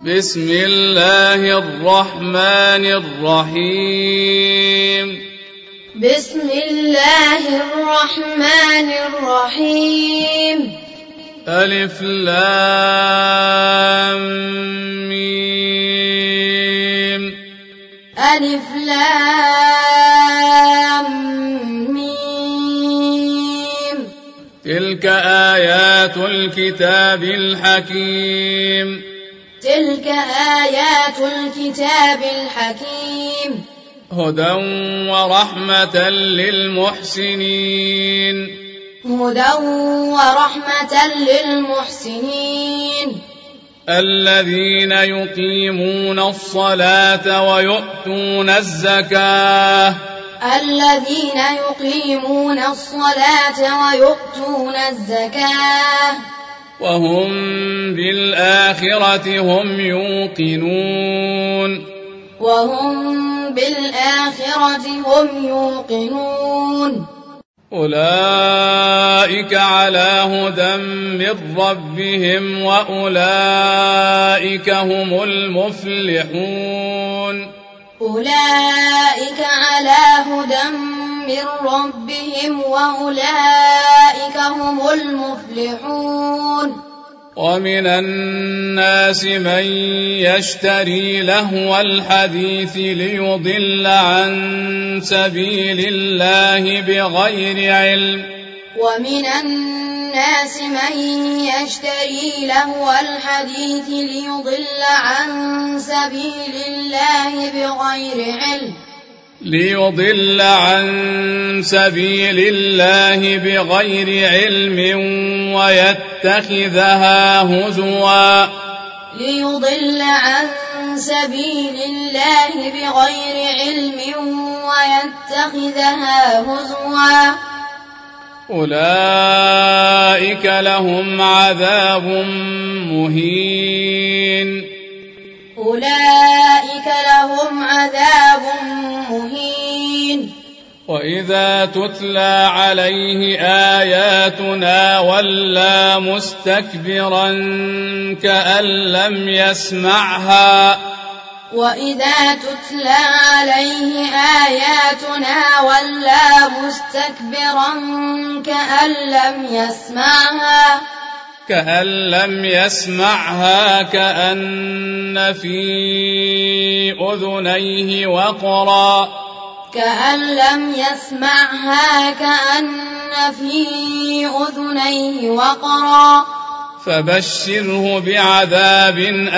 بسم الله الرحمن الرحيم بسم الله الرحمن الرحيم ألف لام ميم ألف لام ميم تلك آيات الكتاب الحكيم تلك آيات الكتاب الحكيم هدى ورحمة للمحسنين هدى ورحمة للمحسنين الذين يقيمون الصلاة ويؤتون الزكاة الذين يقيمون الصلاة ويؤتون الزكاة وهم بالآخرة هم يوقنون وهم بالآخرة هم يوقنون أولئك على هدى من ربهم وأولئك هم المفلحون أولئك على هدى من ربهم وأولئك هم المفلحون ومن الناس من يشتري لهو الحديث ليضل عن سبيل الله بغير علم ومن الناس من يشتري لهو الحديث ليضل عن سبيل الله بغير علم ويتخذها هزوا ليضل عن سبيل الله بغير علم ويتخذها هزوا أولئك لهم عذاب مهين أولئك لهم عذاب مهين وإذا تتلى عليه آياتنا ولى مستكبرا كأن لم يسمعها وإذا تتلى عليه آياتنا ولى مستكبرا كأن لم يسمعها كأن في أذنيه وقرا فبشره بعذاب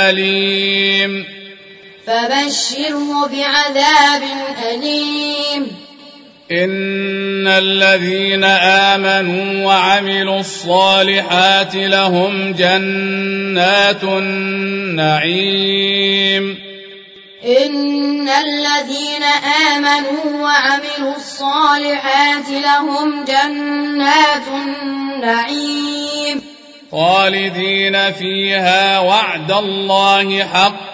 أليم إن الذين آمنوا وعملوا الصالحات لهم جنات النعيم إن الذين آمنوا وعملوا الصالحات لهم جنات النعيم خالدين فيها وعد الله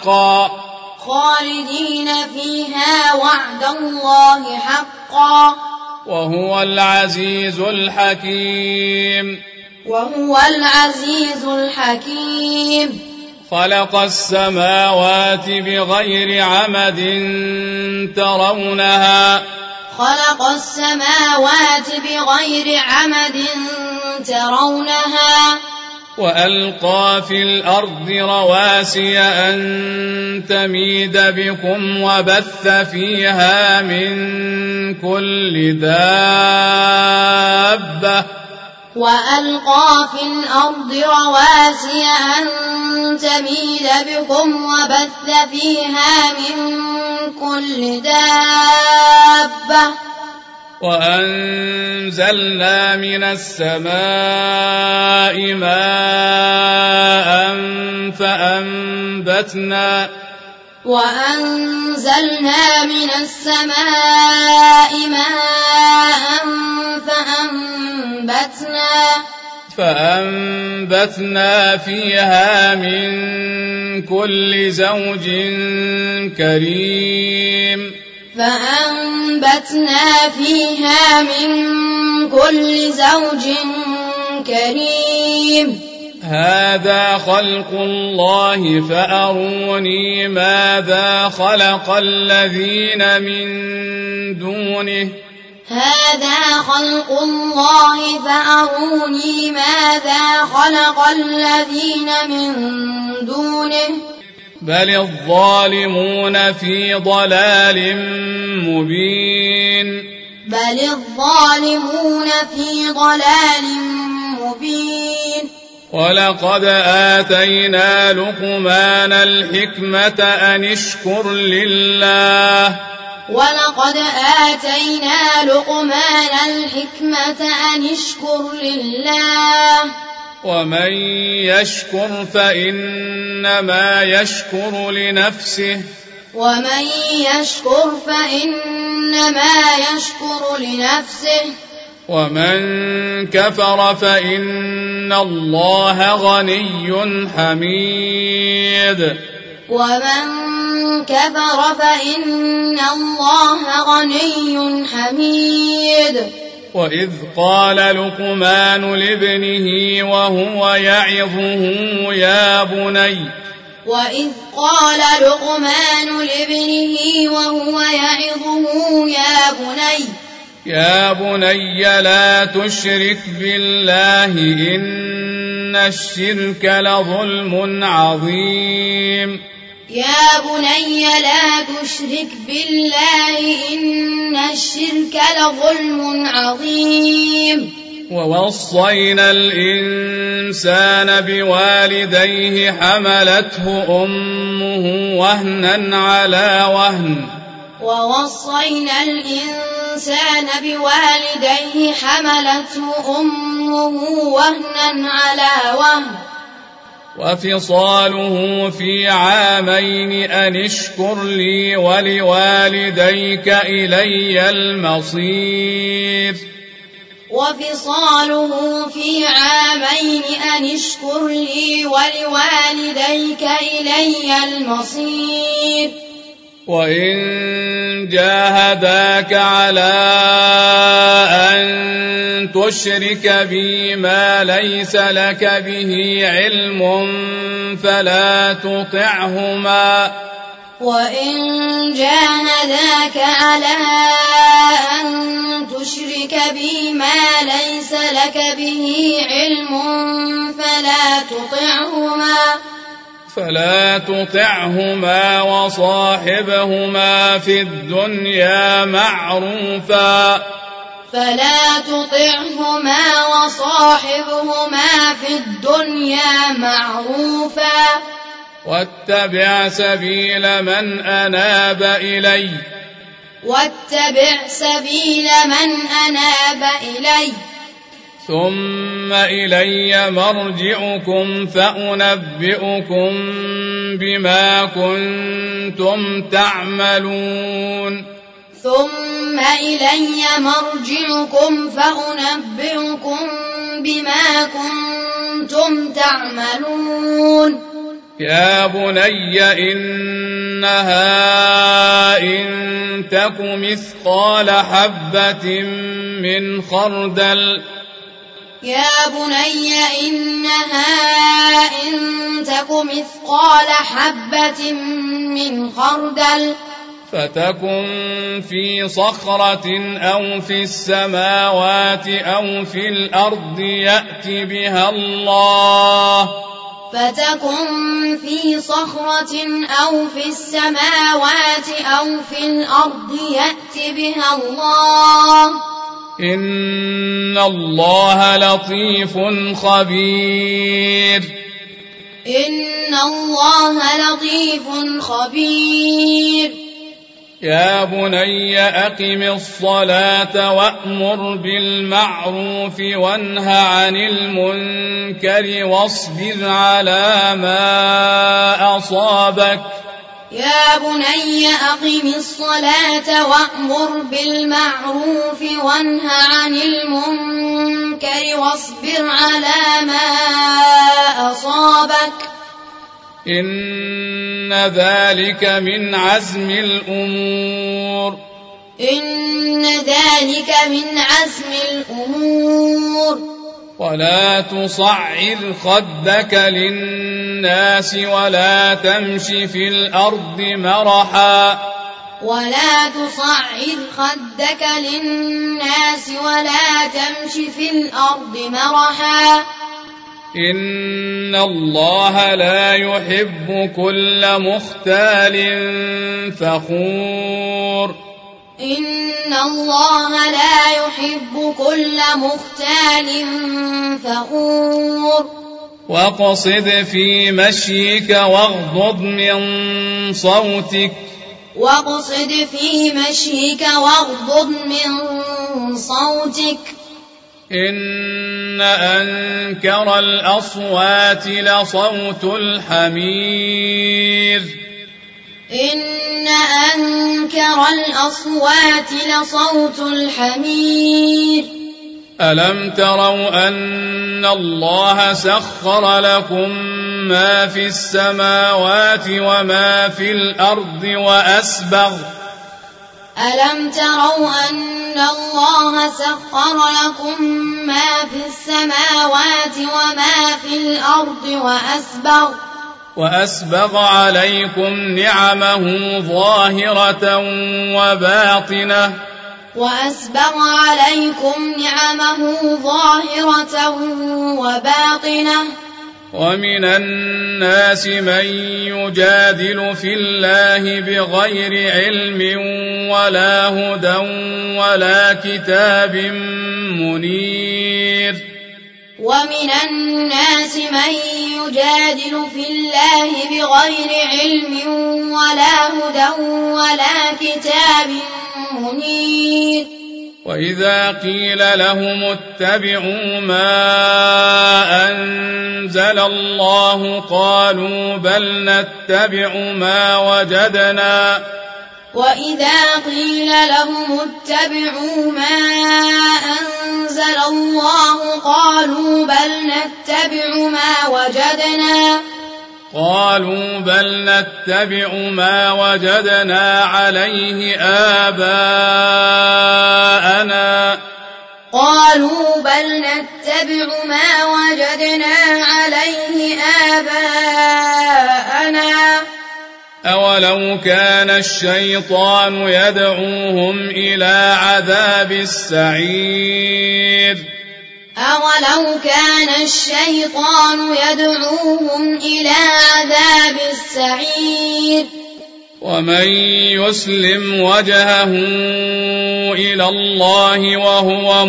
حقا وهو العزيز الحكيم خلق السماوات بغير عمد ترونها وألقى في الأرض رواسي أن تميد بكم وبث فيها من كل دابة وأنزلنا من السماء ماء فأنبتنا فيها من كل زوج كريم هذا خلق الله فأروني ماذا خلق الذين من دونه هذا خلق الله فأروني ماذا خلق الذين من دونه بل الظالمون في ضلال مبين بل الظالمون في ضلال مبين ولقد آتينا لقمان الحكمة أن اشكر لله ولقد آتينا لقمان الحكمة أن اشكر لله ومن يشكر فإنما يشكر لنفسه ومن يشكر فإنما يشكر لنفسه ومن كفر فإن الله غني حميد ومن كفر فإن الله غني حميد وإذ قال لقمان لابنه وهو يعظه يا بني وإذ قال لقمان لابنه وهو يعظه يا بني لا تشرك بالله إن الشرك لظلم عظيم يا بني لا تشرك بالله إن الشرك لظلم عظيم ووصينا الإنسان بوالديه حملته أمه وهنا على وهن ووصينا الإنسان بوالديه حملته أمه وهنا على وهن وفصاله في عامين أن اشكر لي ولوالديك إلي المصير وفصاله في عامين أن اشكر لي ولوالديك إلي المصير وإن جاهداك على أن تشرك بي ما ليس لك به علم وإن جاهداك على أن تشرك بي ما ليس لك به علم فلا تطعهما وصاحبهما في الدنيا معروفا واتبع سبيل من أناب إلي ثم إلي مرجعكم فأنبئكم بما كنتم تعملون يا بني إنها إن تك مثقال حبة من خردل فتكن في صخرة أو في السماوات أو في الأرض يأت بها الله إن الله لطيف خبير يا بني أقم الصلاة وأمر بالمعروف وانه عن المنكر واصبر على ما أصابك يا بني أقم الصلاة وأمر بالمعروف وانه عن المنكر واصبر على ما أصابك إن ذلك من عزم الأمور ولا تصعر خدك للناس ولا تمش في الأرض مرحا ولا تصعر خدك للناس ولا تمش في الأرض مرحا إن الله لا يحب كل مختال فخور إن الله لا يحب كل مختال فخور واقصد في مشيك واغضض من صوتك واقصد في مشيك واغضض من صوتك إن أنكر الأصوات لصوت الحمير إن أنكر الأصوات لصوت الحمير ألم تروا أن الله سخر لكم ما في السماوات وما في الأرض ألم تروا أن الله سخر لكم ما في السماوات وما في الأرض وأسبغ عليكم نعمه ظاهرة وباطنة ومن الناس من يجادل في الله بغير علم ولا هدى ولا كتاب منير ومن الناس من يجادل في الله بغير علم ولا هدى ولا كتاب منير وإذا قيل لهم اتبعوا ما أنزل الله قالوا بل نتبع ما وجدنا وإذا قيل لهم اتبعوا ما أنزل الله قالوا بل نتبع ما وجدنا عليه آباءنا أولو كان الشيطان يدعوهم إلى عذاب السعير ومن يسلم وجهه إلى الله وهو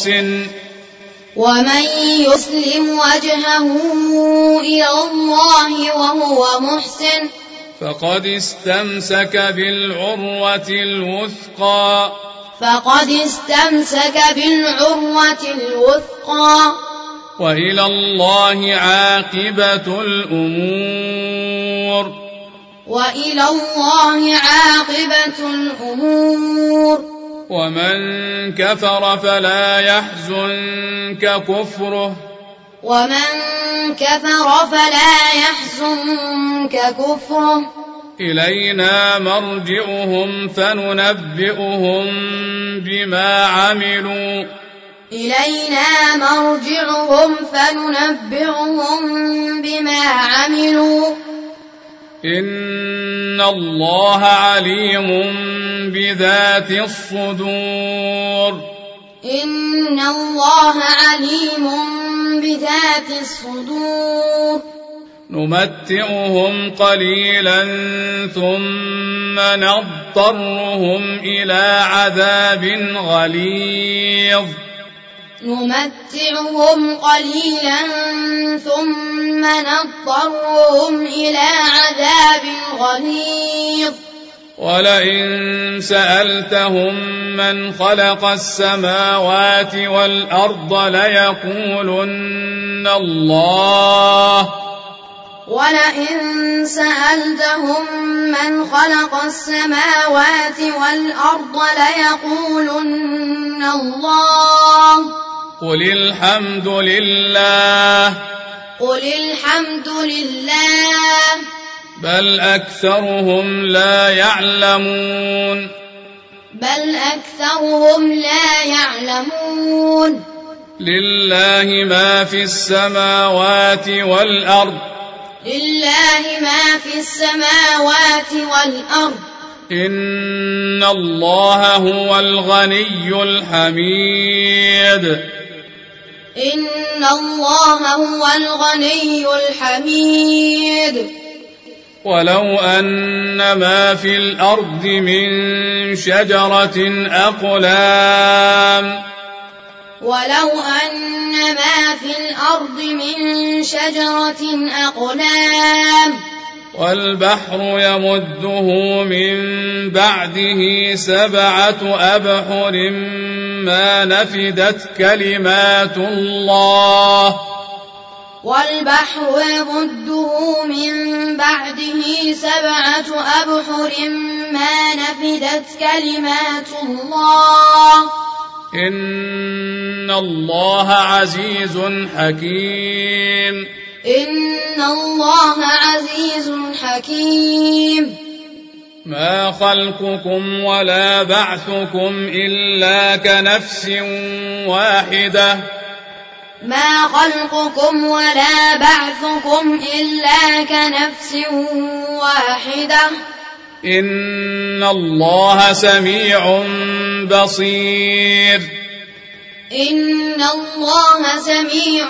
محسن فقد استمسك بالعروة الوثقى وإلى الله عاقبة الأمور ومن كفر فلا يحزنك كفره إلينا مرجعهم فننبئهم بما عملوا إن الله عليم بذات الصدور نمتعهم قليلا ثم نضطرهم إلى عذاب غليظ ولئن سألتهم من خلق السماوات والأرض ليقولن الله قل الحمد لله بل أكثرهم لا يعلمون لله ما في السماوات والأرض لله ما في السماوات والأرض إن الله هو الغني الحميد إن الله هو الغني الحميد ولو أن ما في الأرض من شجرة أقلام ولو أن ما في الأرض من شجرة أقلام والبحر يمده من بعده 7 أبحر ما نفدت كلمات الله والبحر يمده من بعده 7 أبحر ما نفدت كلمات الله إن الله عزيز حكيم إن الله عزيز حكيم ما خلقكم ولا بعثكم إلا كنفس واحدة ما خلقكم ولا بعثكم إلا كنفس واحدة إن الله سميع بصير إن الله سميع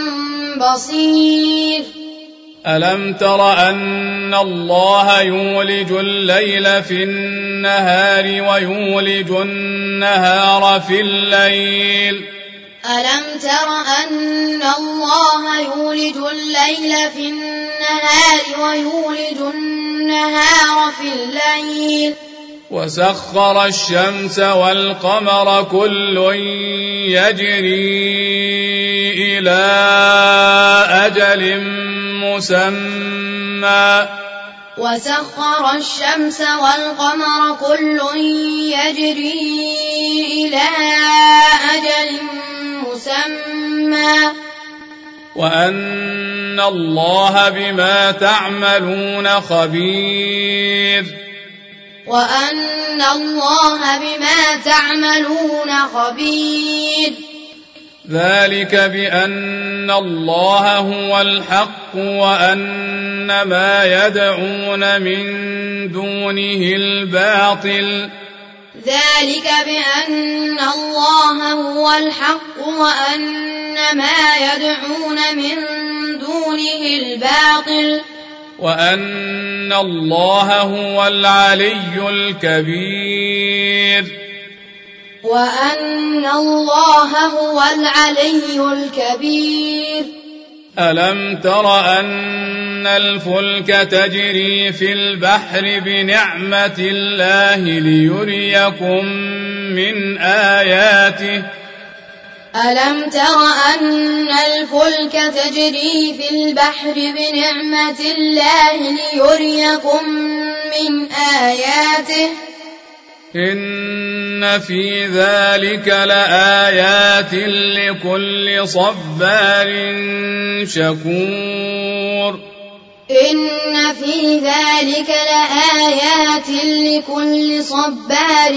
بصير ألم تر أن الله يولج الليل في النهار ويولج النهار في الليل ألم تر أن الله يولج الليل في النهار ويولج النهار في الليل وسخر الشمس والقمر كل يجري إلى أجل مسمى وسخر الشمس والقمر كل يجري إلى أجل مسمى وأن الله بما تعملون خبير وأن الله بما تعملون خبير ذلك بأن الله هو الحق وأن ما يدعون من دونه الباطل ذلك بأن الله هو الحق وأن ما يدعون من دونه الباطل وأن الله هو العلي الكبير وأن الله هو العلي الكبير ألم تر أن الفلك تجري في البحر بنعمة الله ليريكم من آياته ألم تر أن الفلك تجري في البحر بنعمة الله ليريكم من آياته إن في ذلك لآيات لكل صبار شكور إن في ذلك لآيات لكل صبار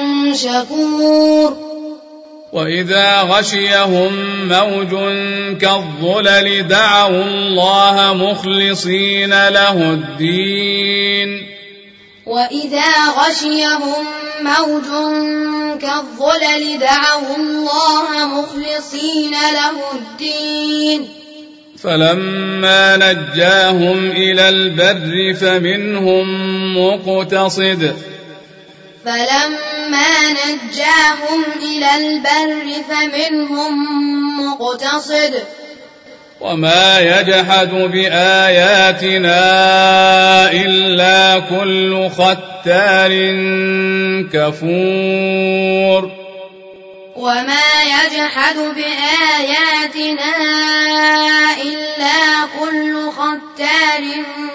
شكور وإذا غشيهم موج كالظلل دعوا الله مخلصين له الدين وإذا غشيهم موج كالظلل دعوا الله مخلصين له الدين فلما نجاهم إلى البر فمنهم مقتصد وما يجحد بآياتنا إلا كل ختار كفور وما يجحد بآياتنا إلا كل ختار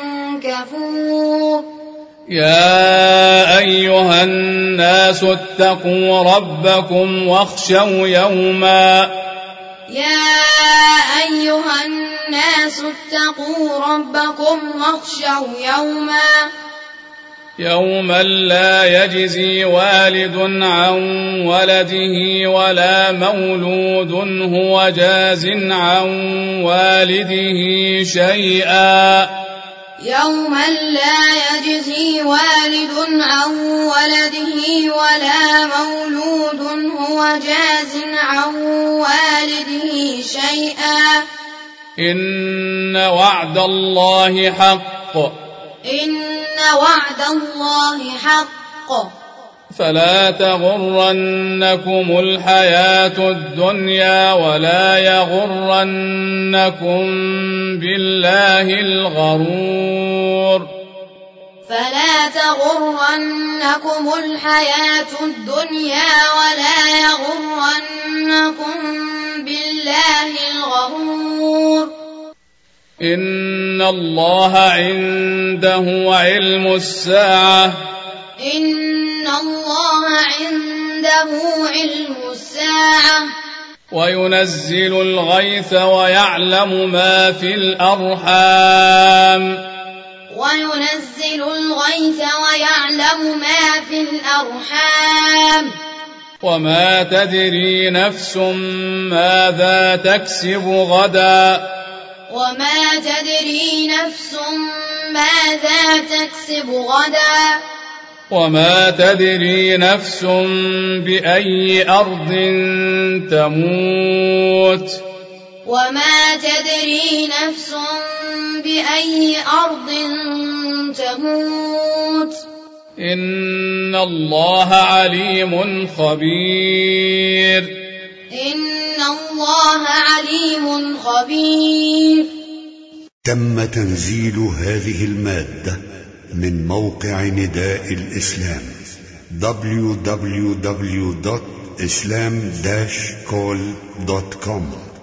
كفور يا أيها الناس اتقوا ربكم واخشوا يوما يا أيها الناس اتقوا ربكم واخشوا يوما يوما لا يجزي والد عن ولده ولا مولود هو جاز عن والده شيئا. يوما لا يجزي والد عن ولده ولا مولود هو جاز عن والده شيئا. إن وعد الله حق. إن وعد الله حق. فلا تغرنكم الحياة الدنيا ولا يغرنكم بالله الغرور. فلا تغرنكم الحياة الدنيا ولا يغرنكم بالله الغرور. إن الله عنده علم الساعة. إن الله عنده علم الساعة. وينزل الغيث ويعلم ما في الأرحام. وينزل الغيث ويعلم ما في الأرحام. وما تدري نفس ماذا تكسب غدا. وما تدري نفس ماذا تكسب غدا. وما تدري نفس بأي أرض تموت. وما تدري نفس بأي أرض تموت. إن الله عليم خبير. إن الله عليم خبير. تم تنزيل هذه المادة من موقع نداء الإسلام www.islam-call.com